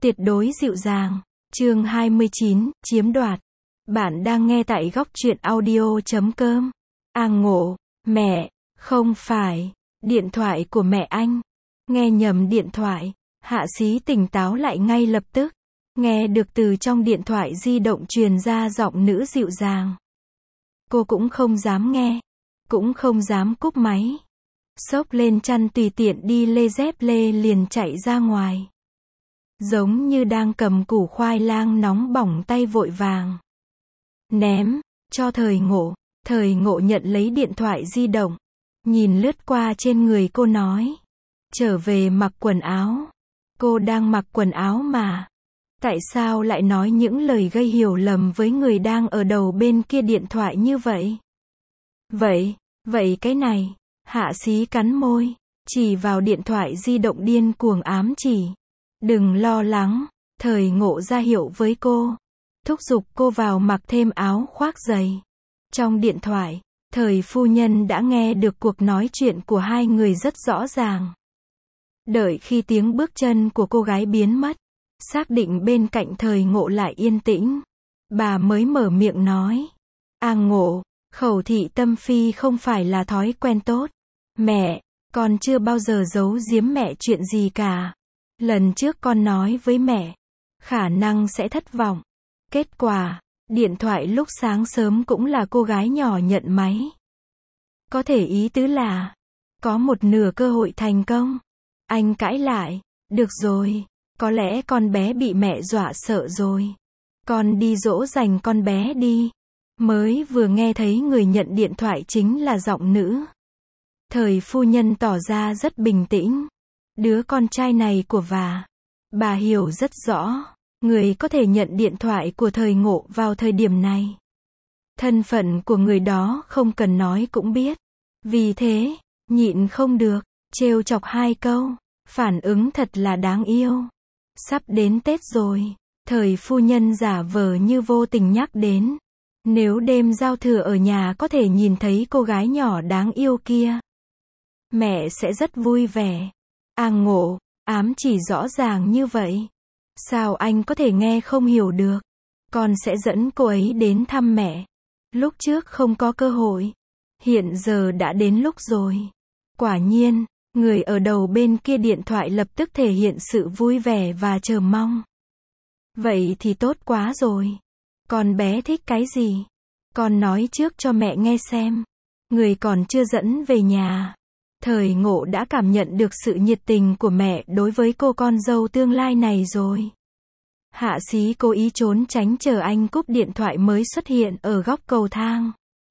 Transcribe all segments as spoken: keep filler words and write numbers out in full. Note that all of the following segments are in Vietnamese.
Tuyệt đối dịu dàng. Chương hai mươi chín, chiếm đoạt. Bạn đang nghe tại góc truyện audio chấm com. A Ngộ, mẹ, không phải, điện thoại của mẹ anh. Nghe nhầm điện thoại, Hạ Xí tỉnh táo lại ngay lập tức. Nghe được từ trong điện thoại di động truyền ra giọng nữ dịu dàng. Cô cũng không dám nghe, cũng không dám cúp máy. Xốc lên chăn tùy tiện đi lê dép lê liền chạy ra ngoài. Giống như đang cầm củ khoai lang nóng bỏng tay vội vàng. Ném, cho Thời Ngộ. Thời Ngộ nhận lấy điện thoại di động. Nhìn lướt qua trên người cô nói. Trở về mặc quần áo. Cô đang mặc quần áo mà. Tại sao lại nói những lời gây hiểu lầm với người đang ở đầu bên kia điện thoại như vậy? Vậy, vậy cái này. Hạ Xí cắn môi. Chỉ vào điện thoại di động điên cuồng ám chỉ. Đừng lo lắng. Thời Ngộ ra hiệu với cô. Thúc giục cô vào mặc thêm áo khoác dày. Trong điện thoại, Thời phu nhân đã nghe được cuộc nói chuyện của hai người rất rõ ràng. Đợi khi tiếng bước chân của cô gái biến mất, xác định bên cạnh Thời Ngộ lại yên tĩnh, bà mới mở miệng nói. A Ngộ, khẩu thị tâm phi không phải là thói quen tốt. Mẹ, con chưa bao giờ giấu giếm mẹ chuyện gì cả. Lần trước con nói với mẹ, khả năng sẽ thất vọng. Kết quả, điện thoại lúc sáng sớm cũng là cô gái nhỏ nhận máy. Có thể ý tứ là, có một nửa cơ hội thành công. Anh cãi lại, được rồi, có lẽ con bé bị mẹ dọa sợ rồi. Con đi dỗ dành con bé đi. Mới vừa nghe thấy người nhận điện thoại chính là giọng nữ. Thời phu nhân tỏ ra rất bình tĩnh. Đứa con trai này của bà, bà hiểu rất rõ. Người có thể nhận điện thoại của Thời Ngộ vào thời điểm này. Thân phận của người đó không cần nói cũng biết. Vì thế, nhịn không được, trêu chọc hai câu. Phản ứng thật là đáng yêu. Sắp đến Tết rồi. Thời phu nhân giả vờ như vô tình nhắc đến. Nếu đêm giao thừa ở nhà có thể nhìn thấy cô gái nhỏ đáng yêu kia, mẹ sẽ rất vui vẻ. A Ngộ, ám chỉ rõ ràng như vậy. Sao anh có thể nghe không hiểu được? Con sẽ dẫn cô ấy đến thăm mẹ. Lúc trước không có cơ hội. Hiện giờ đã đến lúc rồi. Quả nhiên, người ở đầu bên kia điện thoại lập tức thể hiện sự vui vẻ và chờ mong. Vậy thì tốt quá rồi. Con bé thích cái gì? Con nói trước cho mẹ nghe xem. Người còn chưa dẫn về nhà. Thời Ngộ đã cảm nhận được sự nhiệt tình của mẹ đối với cô con dâu tương lai này rồi. Hạ Xí cố ý trốn tránh chờ anh cúp điện thoại mới xuất hiện ở góc cầu thang.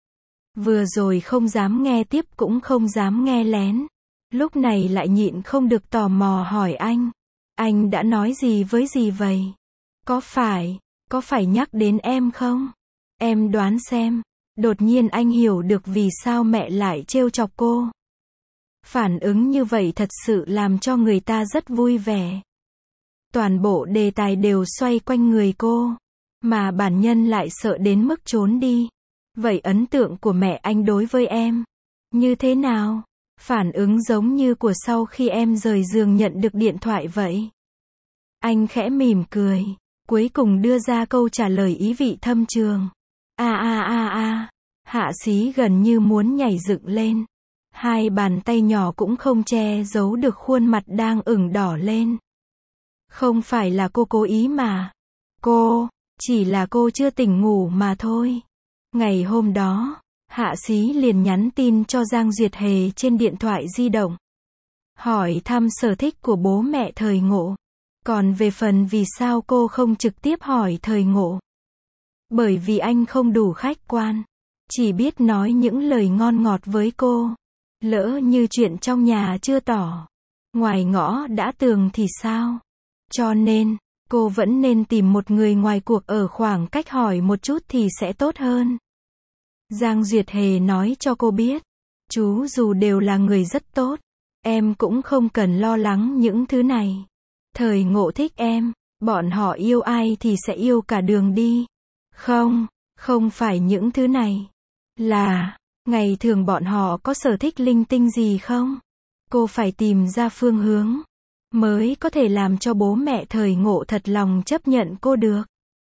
Vừa rồi không dám nghe tiếp cũng không dám nghe lén. Lúc này lại nhịn không được tò mò hỏi anh. Anh đã nói gì với gì vậy? Có phải, có phải nhắc đến em không? Em đoán xem. Đột nhiên anh hiểu được vì sao mẹ lại trêu chọc cô. Phản ứng như vậy thật sự làm cho người ta rất vui vẻ. Toàn bộ đề tài đều xoay quanh người cô, mà bản nhân lại sợ đến mức trốn đi. Vậy ấn tượng của mẹ anh đối với em như thế nào? Phản ứng giống như của sau khi em rời giường nhận được điện thoại vậy. Anh khẽ mỉm cười, cuối cùng đưa ra câu trả lời ý vị thâm trường. A a a a. Hạ Xí gần như muốn nhảy dựng lên. Hai bàn tay nhỏ cũng không che giấu được khuôn mặt đang ửng đỏ lên. Không phải là cô cố ý mà. Cô, chỉ là cô chưa tỉnh ngủ mà thôi. Ngày hôm đó, Hạ Xí liền nhắn tin cho Giang Duyệt Hề trên điện thoại di động. Hỏi thăm sở thích của bố mẹ Thời Ngộ. Còn về phần vì sao cô không trực tiếp hỏi Thời Ngộ. Bởi vì anh không đủ khách quan. Chỉ biết nói những lời ngon ngọt với cô. Lỡ như chuyện trong nhà chưa tỏ, ngoài ngõ đã tường thì sao? Cho nên, cô vẫn nên tìm một người ngoài cuộc ở khoảng cách hỏi một chút thì sẽ tốt hơn. Giang Duyệt Hề nói cho cô biết, chú dù đều là người rất tốt, em cũng không cần lo lắng những thứ này. Thời Ngộ thích em, bọn họ yêu ai thì sẽ yêu cả đường đi. Không, không phải những thứ này. Là, ngày thường bọn họ có sở thích linh tinh gì không? Cô phải tìm ra phương hướng. mới có thể làm cho bố mẹ thời Ngộ thật lòng chấp nhận cô được.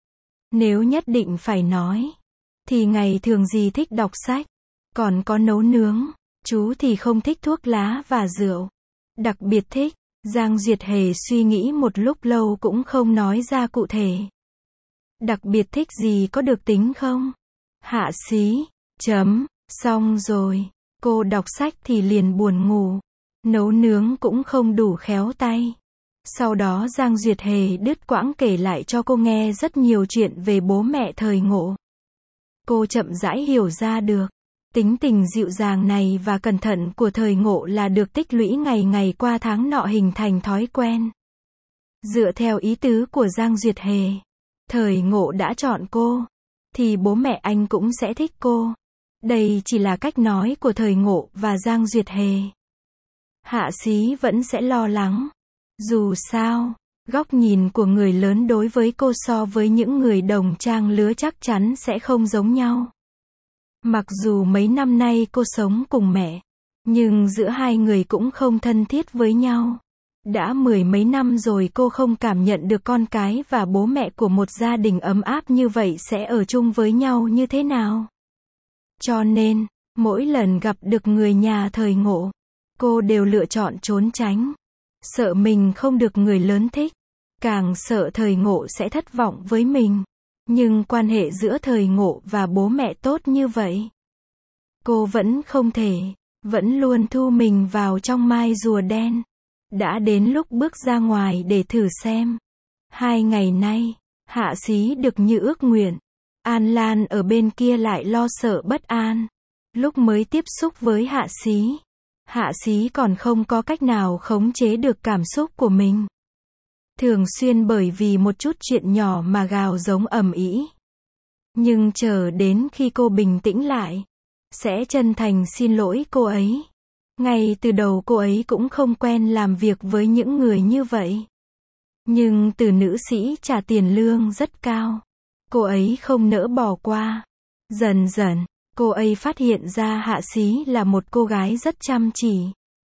Nếu nhất định phải nói, thì ngày thường dì thích đọc sách, còn có nấu nướng, chú thì không thích thuốc lá và rượu. Đặc biệt thích, Giang Duyệt Hề suy nghĩ một lúc lâu cũng không nói ra cụ thể. Đặc biệt thích gì có được tính không? Hạ xí, chấm, xong rồi, cô đọc sách thì liền buồn ngủ, nấu nướng cũng không đủ khéo tay. Sau đó Giang Duyệt Hề đứt quãng kể lại cho cô nghe rất nhiều chuyện về bố mẹ thời Ngộ. Cô chậm rãi hiểu ra được, tính tình dịu dàng này và cẩn thận của thời Ngộ là được tích lũy ngày ngày qua tháng nọ hình thành thói quen. Dựa theo ý tứ của Giang Duyệt Hề, thời Ngộ đã chọn cô, thì bố mẹ anh cũng sẽ thích cô. Đây chỉ là cách nói của thời Ngộ và Giang Duyệt Hề. Hạ Xí vẫn sẽ lo lắng. Dù sao, góc nhìn của người lớn đối với cô so với những người đồng trang lứa chắc chắn sẽ không giống nhau. Mặc dù mấy năm nay cô sống cùng mẹ, nhưng giữa hai người cũng không thân thiết với nhau. Đã mười mấy năm rồi cô không cảm nhận được con cái và bố mẹ của một gia đình ấm áp như vậy sẽ ở chung với nhau như thế nào. Cho nên, mỗi lần gặp được người nhà thời Ngộ, cô đều lựa chọn trốn tránh. Sợ mình không được người lớn thích, càng sợ thời Ngộ sẽ thất vọng với mình. Nhưng quan hệ giữa thời Ngộ và bố mẹ tốt như vậy, cô vẫn không thể, vẫn luôn thu mình vào trong mai rùa đen. Đã đến lúc bước ra ngoài để thử xem. Hai ngày nay, Hạ Xí được như ước nguyện. An Lan ở bên kia lại lo sợ bất an. Lúc mới tiếp xúc với Hạ Xí, Hạ Xí còn không có cách nào khống chế được cảm xúc của mình. Thường xuyên bởi vì một chút chuyện nhỏ mà gào giống ầm ĩ. Nhưng chờ đến khi cô bình tĩnh lại, sẽ chân thành xin lỗi cô ấy. Ngay từ đầu cô ấy cũng không quen làm việc với những người như vậy. Nhưng từ nữ sĩ trả tiền lương rất cao, cô ấy không nỡ bỏ qua. Dần dần, cô ấy phát hiện ra Hạ Xí là một cô gái rất chăm chỉ.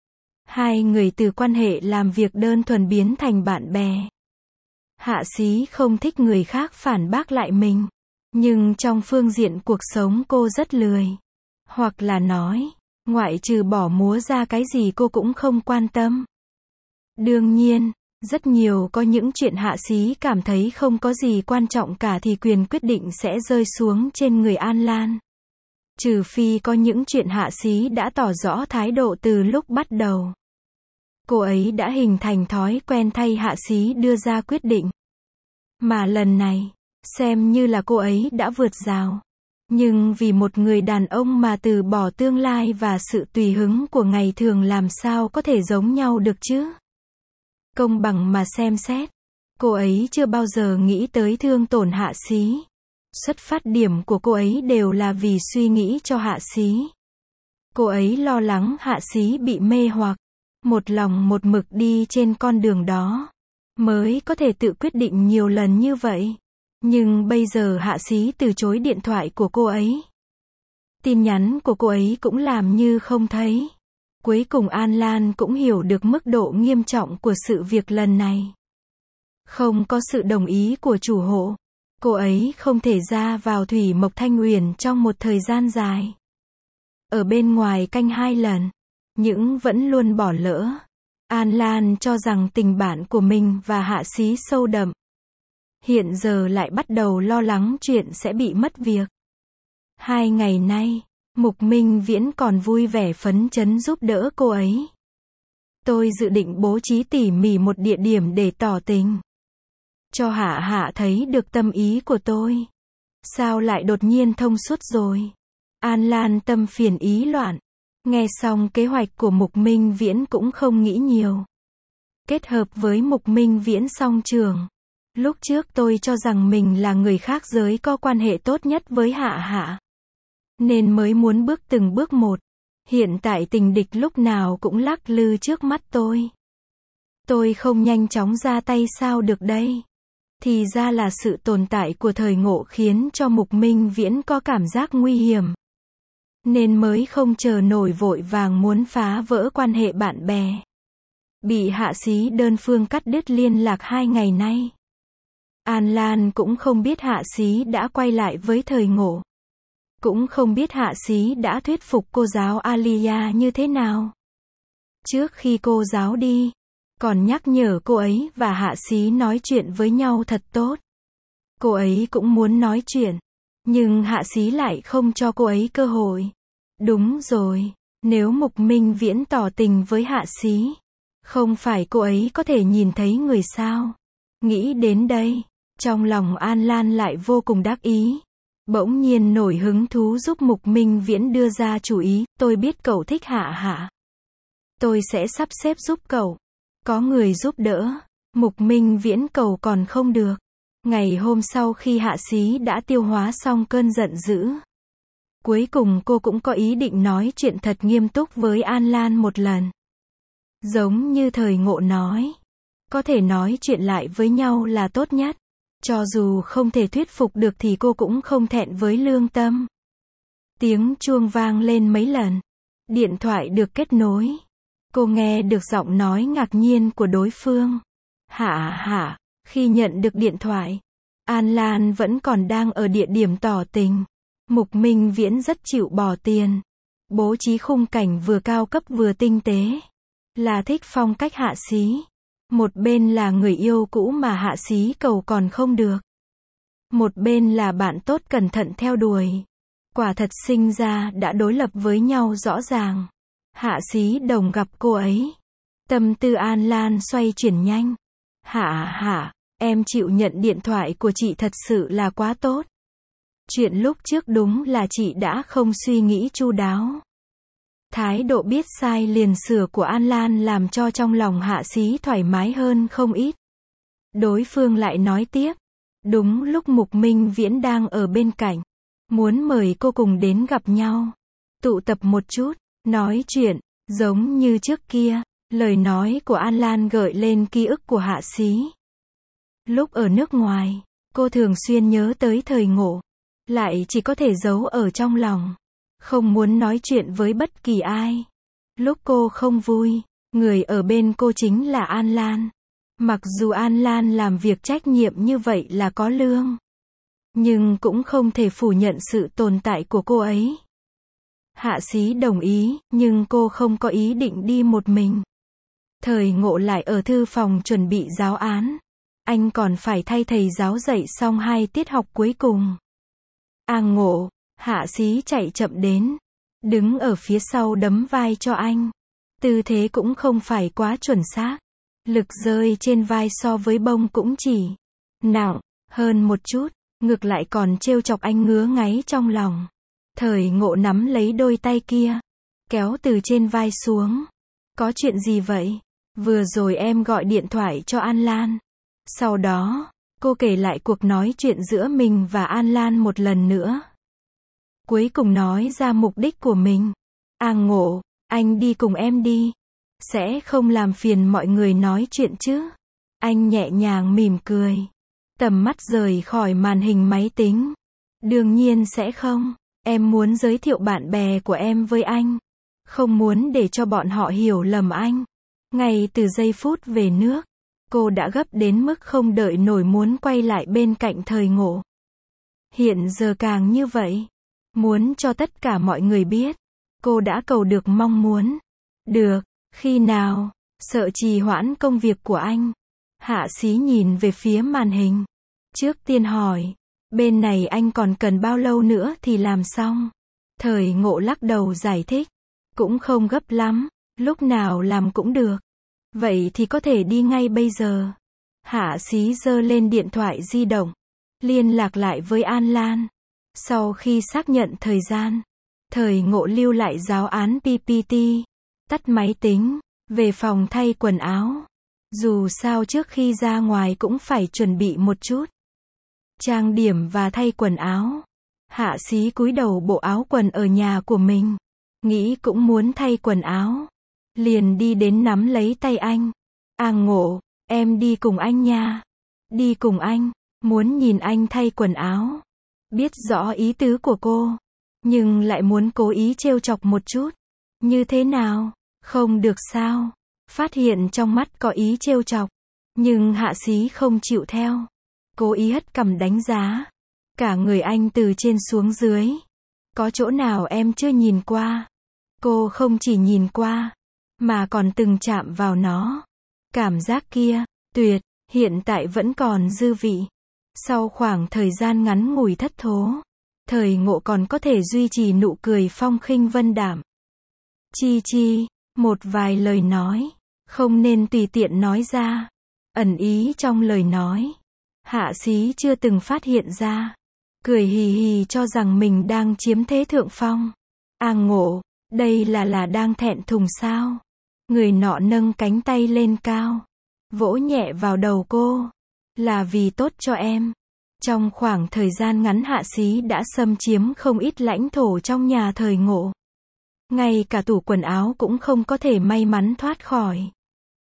Hai người từ quan hệ làm việc đơn thuần biến thành bạn bè. Hạ Xí không thích người khác phản bác lại mình. Nhưng trong phương diện cuộc sống cô rất lười. Hoặc là nói, ngoại trừ bỏ múa ra cái gì cô cũng không quan tâm. Đương nhiên, rất nhiều có những chuyện Hạ Xí cảm thấy không có gì quan trọng cả thì quyền quyết định sẽ rơi xuống trên người An Lan. Trừ phi có những chuyện Hạ Xí đã tỏ rõ thái độ từ lúc bắt đầu. Cô ấy đã hình thành thói quen thay Hạ Xí đưa ra quyết định. Mà lần này, xem như là cô ấy đã vượt rào. Nhưng vì một người đàn ông mà từ bỏ tương lai và sự tùy hứng của ngày thường làm sao có thể giống nhau được chứ? Công bằng mà xem xét, cô ấy chưa bao giờ nghĩ tới thương tổn Hạ Xí. Xuất phát điểm của cô ấy đều là vì suy nghĩ cho Hạ Xí. Cô ấy lo lắng Hạ Xí bị mê hoặc, một lòng một mực đi trên con đường đó, mới có thể tự quyết định nhiều lần như vậy. Nhưng bây giờ Hạ Xí từ chối điện thoại của cô ấy. Tin nhắn của cô ấy cũng làm như không thấy. Cuối cùng An Lan cũng hiểu được mức độ nghiêm trọng của sự việc lần này. Không có sự đồng ý của chủ hộ, cô ấy không thể ra vào Thủy Mộc Thanh Uyển trong một thời gian dài. Ở bên ngoài canh hai lần, nhưng vẫn luôn bỏ lỡ. An Lan cho rằng tình bạn của mình và Hạ Xí sâu đậm. Hiện giờ lại bắt đầu lo lắng chuyện sẽ bị mất việc. Hai ngày nay, Mục Minh Viễn còn vui vẻ phấn chấn giúp đỡ cô ấy. Tôi dự định bố trí tỉ mỉ một địa điểm để tỏ tình. Cho Hạ Hạ thấy được tâm ý của tôi. Sao lại đột nhiên thông suốt rồi? An Lan tâm phiền ý loạn. Nghe xong kế hoạch của Mục Minh Viễn cũng không nghĩ nhiều. Kết hợp với Mục Minh Viễn song trường. Lúc trước tôi cho rằng mình là người khác giới có quan hệ tốt nhất với Hạ Hạ. Nên mới muốn bước từng bước một. Hiện tại tình địch lúc nào cũng lắc lư trước mắt tôi. Tôi không nhanh chóng ra tay sao được đây? Thì ra là sự tồn tại của thời Ngộ khiến cho Mục Minh Viễn có cảm giác nguy hiểm. Nên mới không chờ nổi vội vàng muốn phá vỡ quan hệ bạn bè. bị Hạ Xí đơn phương cắt đứt liên lạc hai ngày nay. An Lan cũng không biết Hạ Xí đã quay lại với Thời Ngộ. Cũng không biết Hạ Xí đã thuyết phục cô giáo Alia như thế nào. Trước khi cô giáo đi, còn nhắc nhở cô ấy và Hạ Xí nói chuyện với nhau thật tốt. Cô ấy cũng muốn nói chuyện, nhưng Hạ Xí lại không cho cô ấy cơ hội. Đúng rồi, nếu Mục Minh Viễn tỏ tình với Hạ Xí, không phải cô ấy có thể nhìn thấy người sao? Nghĩ đến đây, trong lòng An Lan lại vô cùng đắc ý. Bỗng nhiên nổi hứng thú giúp Mục Minh Viễn đưa ra chủ ý, tôi biết cậu thích Hạ Hạ. Tôi sẽ sắp xếp giúp cậu. Có người giúp đỡ, Mục Minh Viễn cầu còn không được. Ngày hôm sau khi Hạ Xí đã tiêu hóa xong cơn giận dữ, cuối cùng cô cũng có ý định nói chuyện thật nghiêm túc với An Lan một lần. Giống như Thời Ngộ nói, có thể nói chuyện lại với nhau là tốt nhất. Cho dù không thể thuyết phục được thì cô cũng không thẹn với lương tâm. Tiếng chuông vang lên mấy lần. Điện thoại được kết nối. Cô nghe được giọng nói ngạc nhiên của đối phương. Hạ Hạ, khi nhận được điện thoại, An Lan vẫn còn đang ở địa điểm tỏ tình. Mục Minh Viễn rất chịu bỏ tiền. Bố trí khung cảnh vừa cao cấp vừa tinh tế. Là thích phong cách Hạ Xí. Một bên là người yêu cũ mà Hạ Xí cầu còn không được. Một bên là bạn tốt cẩn thận theo đuổi. Quả thật sinh ra đã đối lập với nhau rõ ràng. Hạ Xí Đồng gặp cô ấy. Tâm tư An Lan xoay chuyển nhanh. Hạ Hạ, em chịu nhận điện thoại của chị thật sự là quá tốt. Chuyện lúc trước đúng là chị đã không suy nghĩ chu đáo. Thái độ biết sai liền sửa của An Lan làm cho trong lòng Hạ Xí thoải mái hơn không ít. Đối phương lại nói tiếp. Đúng lúc Mục Minh Viễn đang ở bên cạnh. Muốn mời cô cùng đến gặp nhau. Tụ tập một chút, nói chuyện, giống như trước kia. Lời nói của An Lan gợi lên ký ức của Hạ Xí. Lúc ở nước ngoài, cô thường xuyên nhớ tới Thời Ngộ. Lại chỉ có thể giấu ở trong lòng. Không muốn nói chuyện với bất kỳ ai. Lúc cô không vui, người ở bên cô chính là An Lan. Mặc dù An Lan làm việc trách nhiệm như vậy là có lương, nhưng cũng không thể phủ nhận sự tồn tại của cô ấy. Hạ Xí đồng ý, nhưng cô không có ý định đi một mình. Thời Ngộ lại ở thư phòng chuẩn bị giáo án. Anh còn phải thay thầy giáo dạy xong hai tiết học cuối cùng. A Ngộ, Hạ Xí chạy chậm đến, đứng ở phía sau đấm vai cho anh. Tư thế cũng không phải quá chuẩn xác. Lực rơi trên vai so với bông cũng chỉ nặng hơn một chút, ngược lại còn trêu chọc anh ngứa ngáy trong lòng. Thời Ngộ nắm lấy đôi tay kia, kéo từ trên vai xuống. Có chuyện gì vậy? Vừa rồi em gọi điện thoại cho An Lan. Sau đó, cô kể lại cuộc nói chuyện giữa mình và An Lan một lần nữa. Cuối cùng nói ra mục đích của mình. A Ngộ, anh đi cùng em đi. Sẽ không làm phiền mọi người nói chuyện chứ? Anh nhẹ nhàng mỉm cười. Tầm mắt rời khỏi màn hình máy tính. Đương nhiên sẽ không. Em muốn giới thiệu bạn bè của em với anh. Không muốn để cho bọn họ hiểu lầm anh. Ngay từ giây phút về nước, cô đã gấp đến mức không đợi nổi muốn quay lại bên cạnh Thời Ngộ. Hiện giờ càng như vậy. Muốn cho tất cả mọi người biết. Cô đã cầu được mong muốn. Được, khi nào? Sợ trì hoãn công việc của anh. Hạ Xí nhìn về phía màn hình. Trước tiên hỏi. Bên này anh còn cần bao lâu nữa thì làm xong? Thời Ngộ lắc đầu giải thích. Cũng không gấp lắm. Lúc nào làm cũng được. Vậy thì có thể đi ngay bây giờ. Hạ Xí giơ lên điện thoại di động. Liên lạc lại với An Lan. Sau khi xác nhận thời gian, Thời Ngộ lưu lại giáo án pê pê tê. Tắt máy tính, về phòng thay quần áo. Dù sao trước khi ra ngoài cũng phải chuẩn bị một chút. Trang điểm và thay quần áo. Hạ Xí cúi đầu bộ áo quần ở nhà của mình. Nghĩ cũng muốn thay quần áo. Liền đi đến nắm lấy tay anh. A Ngộ, em đi cùng anh nha. Đi cùng anh, muốn nhìn anh thay quần áo. Biết rõ ý tứ của cô, nhưng lại muốn cố ý trêu chọc một chút. Như thế nào? Không được sao? Phát hiện trong mắt có ý trêu chọc. Nhưng Hạ Xí không chịu theo. Cố ý hất cằm đánh giá. Cả người anh từ trên xuống dưới. Có chỗ nào em chưa nhìn qua? Cô không chỉ nhìn qua, mà còn từng chạm vào nó. Cảm giác kia, tuyệt, hiện tại vẫn còn dư vị. Sau khoảng thời gian ngắn ngủi thất thố, Thời Ngộ còn có thể duy trì nụ cười phong khinh vân đạm. Chi chi, một vài lời nói, không nên tùy tiện nói ra. Ẩn ý trong lời nói, Hạ Xí chưa từng phát hiện ra. Cười hì hì cho rằng mình đang chiếm thế thượng phong. A Ngộ, đây là là đang thẹn thùng sao? Người nọ nâng cánh tay lên cao, vỗ nhẹ vào đầu cô. Là vì tốt cho em. Trong khoảng thời gian ngắn Hạ Xí đã xâm chiếm không ít lãnh thổ trong nhà Thời Ngộ. Ngay cả tủ quần áo cũng không có thể may mắn thoát khỏi.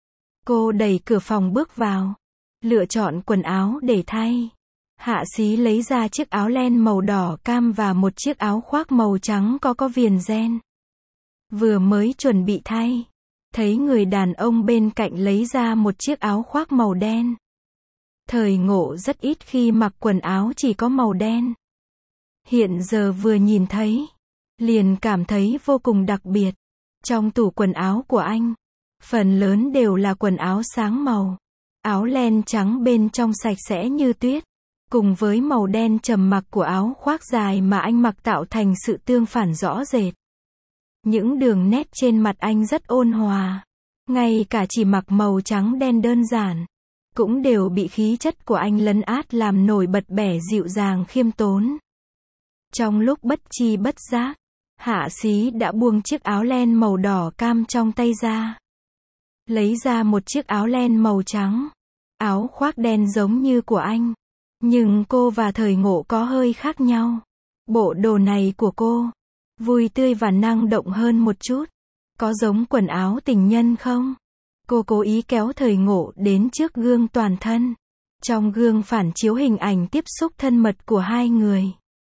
Cô đẩy cửa phòng bước vào, lựa chọn quần áo để thay. Hạ Xí lấy ra chiếc áo len màu đỏ cam và một chiếc áo khoác màu trắng có có viền ren. Vừa mới chuẩn bị thay, thấy người đàn ông bên cạnh lấy ra một chiếc áo khoác màu đen. Thời Ngộ rất ít khi mặc quần áo chỉ có màu đen. Hiện giờ vừa nhìn thấy, liền cảm thấy vô cùng đặc biệt. Trong tủ quần áo của anh, phần lớn đều là quần áo sáng màu. Áo len trắng bên trong sạch sẽ như tuyết, cùng với màu đen trầm mặc của áo khoác dài mà anh mặc tạo thành sự tương phản rõ rệt. Những đường nét trên mặt anh rất ôn hòa. Ngay cả chỉ mặc màu trắng đen đơn giản, cũng đều bị khí chất của anh lấn át làm nổi bật bẻ dịu dàng khiêm tốn. Trong lúc bất chi bất giác, Hạ Xí đã buông chiếc áo len màu đỏ cam trong tay ra. Lấy ra một chiếc áo len màu trắng. Áo khoác đen giống như của anh. Nhưng cô và Thời Ngộ có hơi khác nhau. Bộ đồ này của cô, vui tươi và năng động hơn một chút. Có giống quần áo tình nhân không? Cô cố ý kéo Thời Ngộ đến trước gương toàn thân. Trong gương phản chiếu hình ảnh tiếp xúc thân mật của hai người.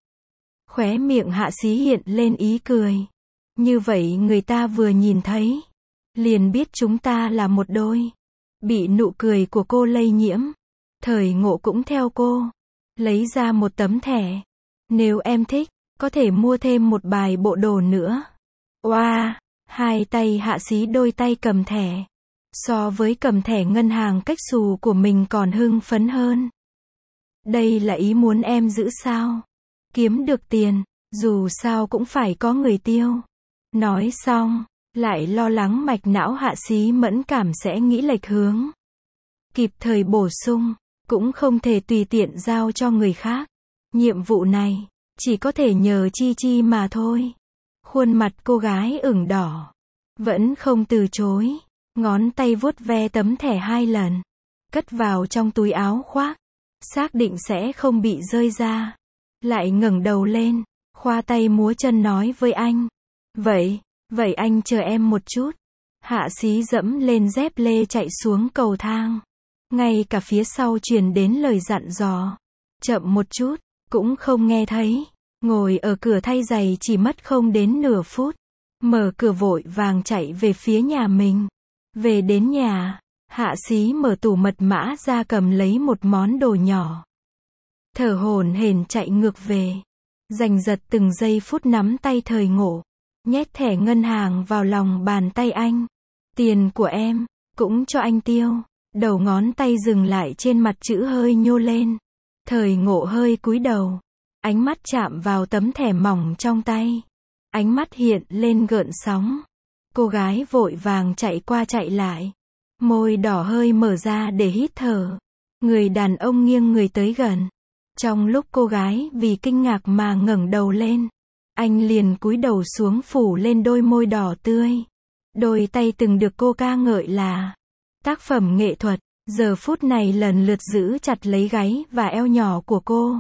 Khóe miệng Hạ Xí hiện lên ý cười. Như vậy người ta vừa nhìn thấy, liền biết chúng ta là một đôi. Bị nụ cười của cô lây nhiễm, Thời Ngộ cũng theo cô. Lấy ra một tấm thẻ. Nếu em thích, có thể mua thêm một bài bộ đồ nữa. Oa, wow, hai tay Hạ Xí đôi tay cầm thẻ. So với cầm thẻ ngân hàng cách xù của mình còn hưng phấn hơn. Đây là ý muốn em giữ sao? Kiếm được tiền, dù sao cũng phải có người tiêu. Nói xong, lại lo lắng mạch não Hạ Xí mẫn cảm sẽ nghĩ lệch hướng. Kịp thời bổ sung, cũng không thể tùy tiện giao cho người khác. Nhiệm vụ này, chỉ có thể nhờ Chi Chi mà thôi. Khuôn mặt cô gái ửng đỏ, vẫn không từ chối. Ngón tay vuốt ve tấm thẻ hai lần, cất vào trong túi áo khoác, xác định sẽ không bị rơi ra. Lại ngẩng đầu lên, khoa tay múa chân nói với anh. Vậy, vậy anh chờ em một chút. Hạ Xí dẫm lên dép lê chạy xuống cầu thang. Ngay cả phía sau truyền đến lời dặn dò. Chậm một chút, cũng không nghe thấy. Ngồi ở cửa thay giày chỉ mất không đến nửa phút. Mở cửa vội vàng chạy về phía nhà mình. Về đến nhà, Hạ Xí mở tủ mật mã ra cầm lấy một món đồ nhỏ. Thở hổn hển chạy ngược về. Giành giật từng giây phút nắm tay Thời Ngộ. Nhét thẻ ngân hàng vào lòng bàn tay anh. Tiền của em, cũng cho anh tiêu. Đầu ngón tay dừng lại trên mặt chữ hơi nhô lên. Thời Ngộ hơi cúi đầu. Ánh mắt chạm vào tấm thẻ mỏng trong tay. Ánh mắt hiện lên gợn sóng. Cô gái vội vàng chạy qua chạy lại. Môi đỏ hơi mở ra để hít thở. Người đàn ông nghiêng người tới gần. Trong lúc cô gái vì kinh ngạc mà ngẩng đầu lên, anh liền cúi đầu xuống phủ lên đôi môi đỏ tươi. Đôi tay từng được cô ca ngợi là tác phẩm nghệ thuật, giờ phút này lần lượt giữ chặt lấy gáy và eo nhỏ của cô.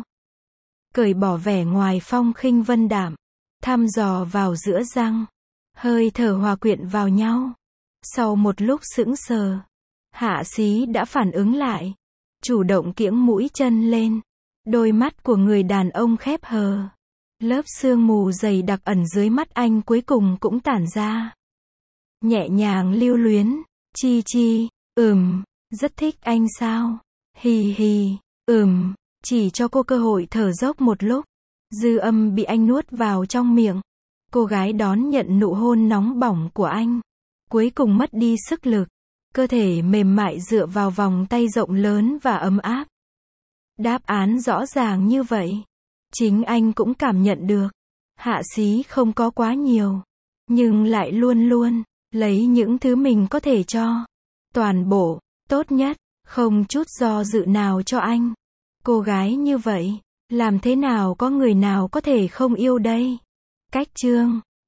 Cởi bỏ vẻ ngoài phong khinh vân đạm, thăm dò vào giữa răng. Hơi thở hòa quyện vào nhau. Sau một lúc sững sờ, Hạ Xí đã phản ứng lại. Chủ động kiễng mũi chân lên. Đôi mắt của người đàn ông khép hờ. Lớp sương mù dày đặc ẩn dưới mắt anh cuối cùng cũng tản ra. Nhẹ nhàng lưu luyến, Chi chi, ừm, rất thích anh sao? Hì hì, ừm, chỉ cho cô cơ hội thở dốc một lúc. Dư Âm bị anh nuốt vào trong miệng. Cô gái đón nhận nụ hôn nóng bỏng của anh. Cuối cùng mất đi sức lực. Cơ thể mềm mại dựa vào vòng tay rộng lớn và ấm áp. Đáp án rõ ràng như vậy. Chính anh cũng cảm nhận được. Hạ Xí không có quá nhiều. Nhưng lại luôn luôn lấy những thứ mình có thể cho. Toàn bộ, tốt nhất, không chút do dự nào cho anh. Cô gái như vậy, làm thế nào có người nào có thể không yêu đây? Cách chương